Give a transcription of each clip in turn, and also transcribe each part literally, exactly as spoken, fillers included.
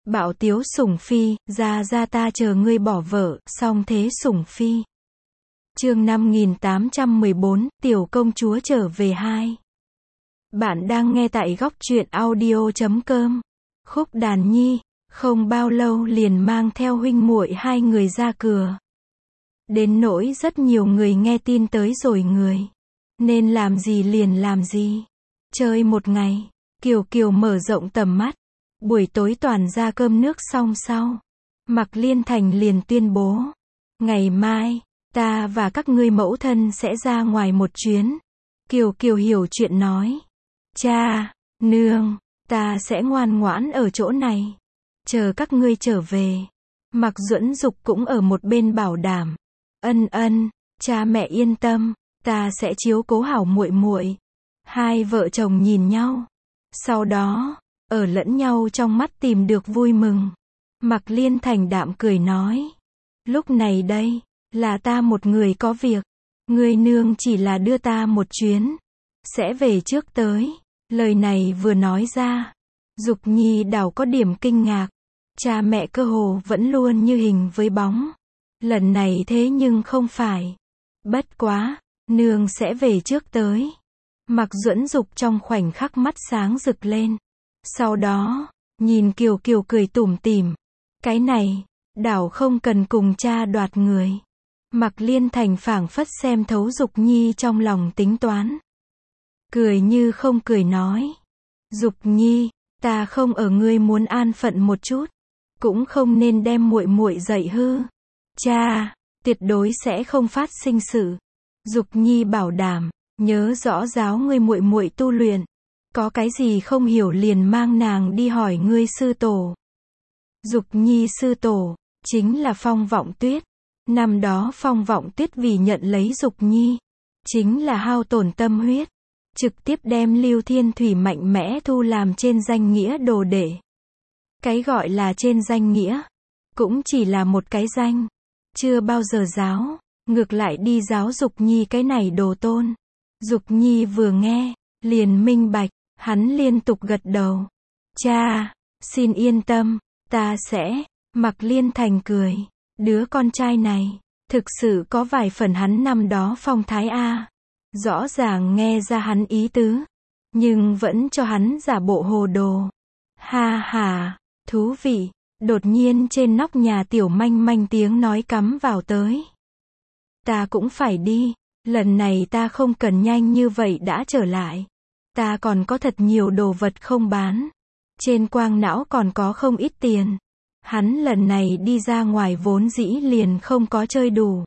Bạo tiếu sủng phi, ra ra ta chờ ngươi bỏ vợ, song thế sủng phi. Chương năm nghìn tám trăm mười bốn, tiểu công chúa trở về hai. Bạn đang nghe tại góc truyện audio chấm com. Khúc Đàn Nhi, không bao lâu liền mang theo huynh muội hai người ra cửa. Đến nỗi rất nhiều người nghe tin tới rồi người. Nên làm gì liền làm gì. Chơi một ngày, Kiều Kiều mở rộng tầm mắt. Buổi tối toàn ra cơm nước xong sau. Mạc Liên Thành liền tuyên bố. Ngày mai, ta và các ngươi mẫu thân sẽ ra ngoài một chuyến. Kiều Kiều hiểu chuyện nói. Cha, nương, ta sẽ ngoan ngoãn ở chỗ này. Chờ các ngươi trở về. Mạc Duẫn Dục cũng ở một bên bảo đảm. Ân ân, cha mẹ yên tâm, ta sẽ chiếu cố hảo muội muội. Hai vợ chồng nhìn nhau. Sau đó, ở lẫn nhau trong mắt tìm được vui mừng. Mạc Liên Thành đạm cười nói. Lúc này đây, là ta một người có việc. Ngươi nương chỉ là đưa ta một chuyến. Sẽ về trước tới. Lời này vừa nói ra. Dục Nhi đảo có điểm kinh ngạc. Cha mẹ cơ hồ vẫn luôn như hình với bóng. Lần này thế nhưng không phải. Bất quá, nương sẽ về trước tới. Mạc Duẫn Dục trong khoảnh khắc mắt sáng rực lên. Sau đó, nhìn Kiều Kiều cười tủm tỉm. Cái này, đảo không cần cùng cha đoạt người. Mạc Liên Thành phảng phất xem thấu Dục Nhi trong lòng tính toán. Cười như không cười nói. Dục Nhi, ta không ở ngươi muốn an phận một chút. Cũng không nên đem muội muội dạy hư. Cha, tuyệt đối sẽ không phát sinh sự. Dục Nhi bảo đảm, nhớ rõ giáo ngươi muội muội tu luyện. Có cái gì không hiểu liền mang nàng đi hỏi ngươi sư tổ. Dục Nhi sư tổ, chính là Phong Vọng Tuyết. Năm đó Phong Vọng Tuyết vì nhận lấy Dục Nhi, chính là hao tổn tâm huyết. Trực tiếp đem Lưu Thiên Thủy mạnh mẽ thu làm trên danh nghĩa đồ đệ. Cái gọi là trên danh nghĩa, cũng chỉ là một cái danh. Chưa bao giờ giáo, ngược lại đi giáo Dục Nhi cái này đồ tôn. Dục Nhi vừa nghe, liền minh bạch. Hắn liên tục gật đầu. Cha, xin yên tâm, ta sẽ. Mạc Liên Thành cười. Đứa con trai này, thực sự có vài phần hắn năm đó phong thái a. Rõ ràng nghe ra hắn ý tứ, nhưng vẫn cho hắn giả bộ hồ đồ. Ha ha, thú vị. Đột nhiên trên nóc nhà Tiểu Manh Manh tiếng nói cắm vào tới. Ta cũng phải đi, lần này ta không cần nhanh như vậy đã trở lại. Ta còn có thật nhiều đồ vật không bán. Trên quang não còn có không ít tiền. Hắn lần này đi ra ngoài vốn dĩ liền không có chơi đủ.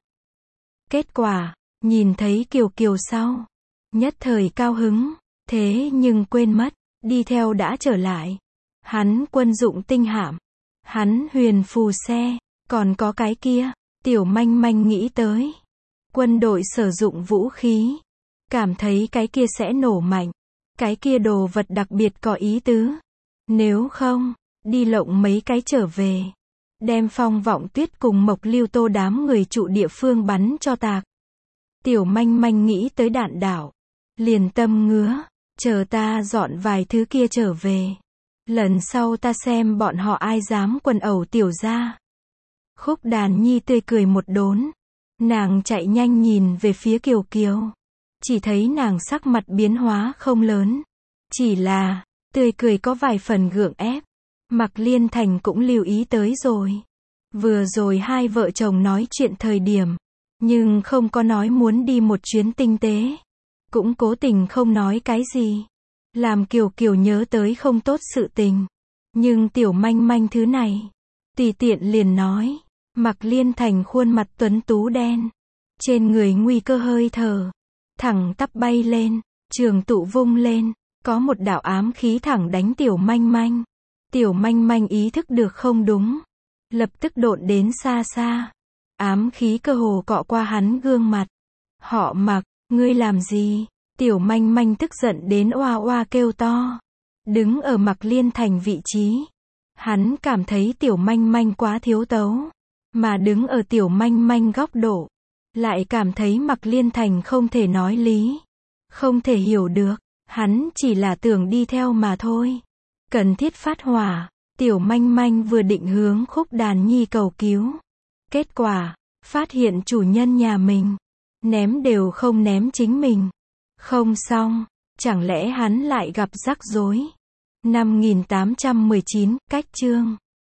Kết quả, nhìn thấy Kiều Kiều sau. Nhất thời cao hứng. Thế nhưng quên mất, đi theo đã trở lại. Hắn quân dụng tinh hạm. Hắn huyền phù xe. Còn có cái kia, Tiểu Manh Manh nghĩ tới. Quân đội sử dụng vũ khí. Cảm thấy cái kia sẽ nổ mạnh. Cái kia đồ vật đặc biệt có ý tứ. Nếu không, đi lộng mấy cái trở về. Đem Phong Vọng Tuyết cùng Mộc Lưu Tô đám người trụ địa phương bắn cho tạc. Tiểu Manh Manh nghĩ tới đạn đảo. Liền tâm ngứa. Chờ ta dọn vài thứ kia trở về. Lần sau ta xem bọn họ ai dám quần ẩu tiểu ra. Khúc Đàn Nhi tươi cười một đốn. Nàng chạy nhanh nhìn về phía Kiều Kiều. Chỉ thấy nàng sắc mặt biến hóa không lớn. Chỉ là, tươi cười có vài phần gượng ép. Mạc Liên Thành cũng lưu ý tới rồi. Vừa rồi hai vợ chồng nói chuyện thời điểm. Nhưng không có nói muốn đi một chuyến tinh tế. Cũng cố tình không nói cái gì. Làm Kiều Kiều nhớ tới không tốt sự tình. Nhưng Tiểu Manh Manh thứ này. Tùy tiện liền nói. Mạc Liên Thành khuôn mặt tuấn tú đen. Trên người nguy cơ hơi thở. Thẳng tắp bay lên, trường tụ vung lên, có một đạo ám khí thẳng đánh Tiểu Manh Manh. Tiểu Manh Manh ý thức được không đúng, lập tức độn đến xa xa. Ám khí cơ hồ cọ qua hắn gương mặt. Họ Mạc, ngươi làm gì? Tiểu Manh Manh tức giận đến oa oa kêu to. Đứng ở Mạc Liên Thành vị trí. Hắn cảm thấy Tiểu Manh Manh quá thiếu tấu. Mà đứng ở Tiểu Manh Manh góc độ. Lại cảm thấy Mạc Liên Thành không thể nói lý. Không thể hiểu được. Hắn chỉ là tưởng đi theo mà thôi. Cần thiết phát hỏa. Tiểu manh manh vừa định hướng khúc đàn nhi cầu cứu. Kết quả, phát hiện chủ nhân nhà mình, ném đều không ném chính mình. Không xong, chẳng lẽ hắn lại gặp rắc rối. Năm nghìn tám trăm mười chín, cách chương.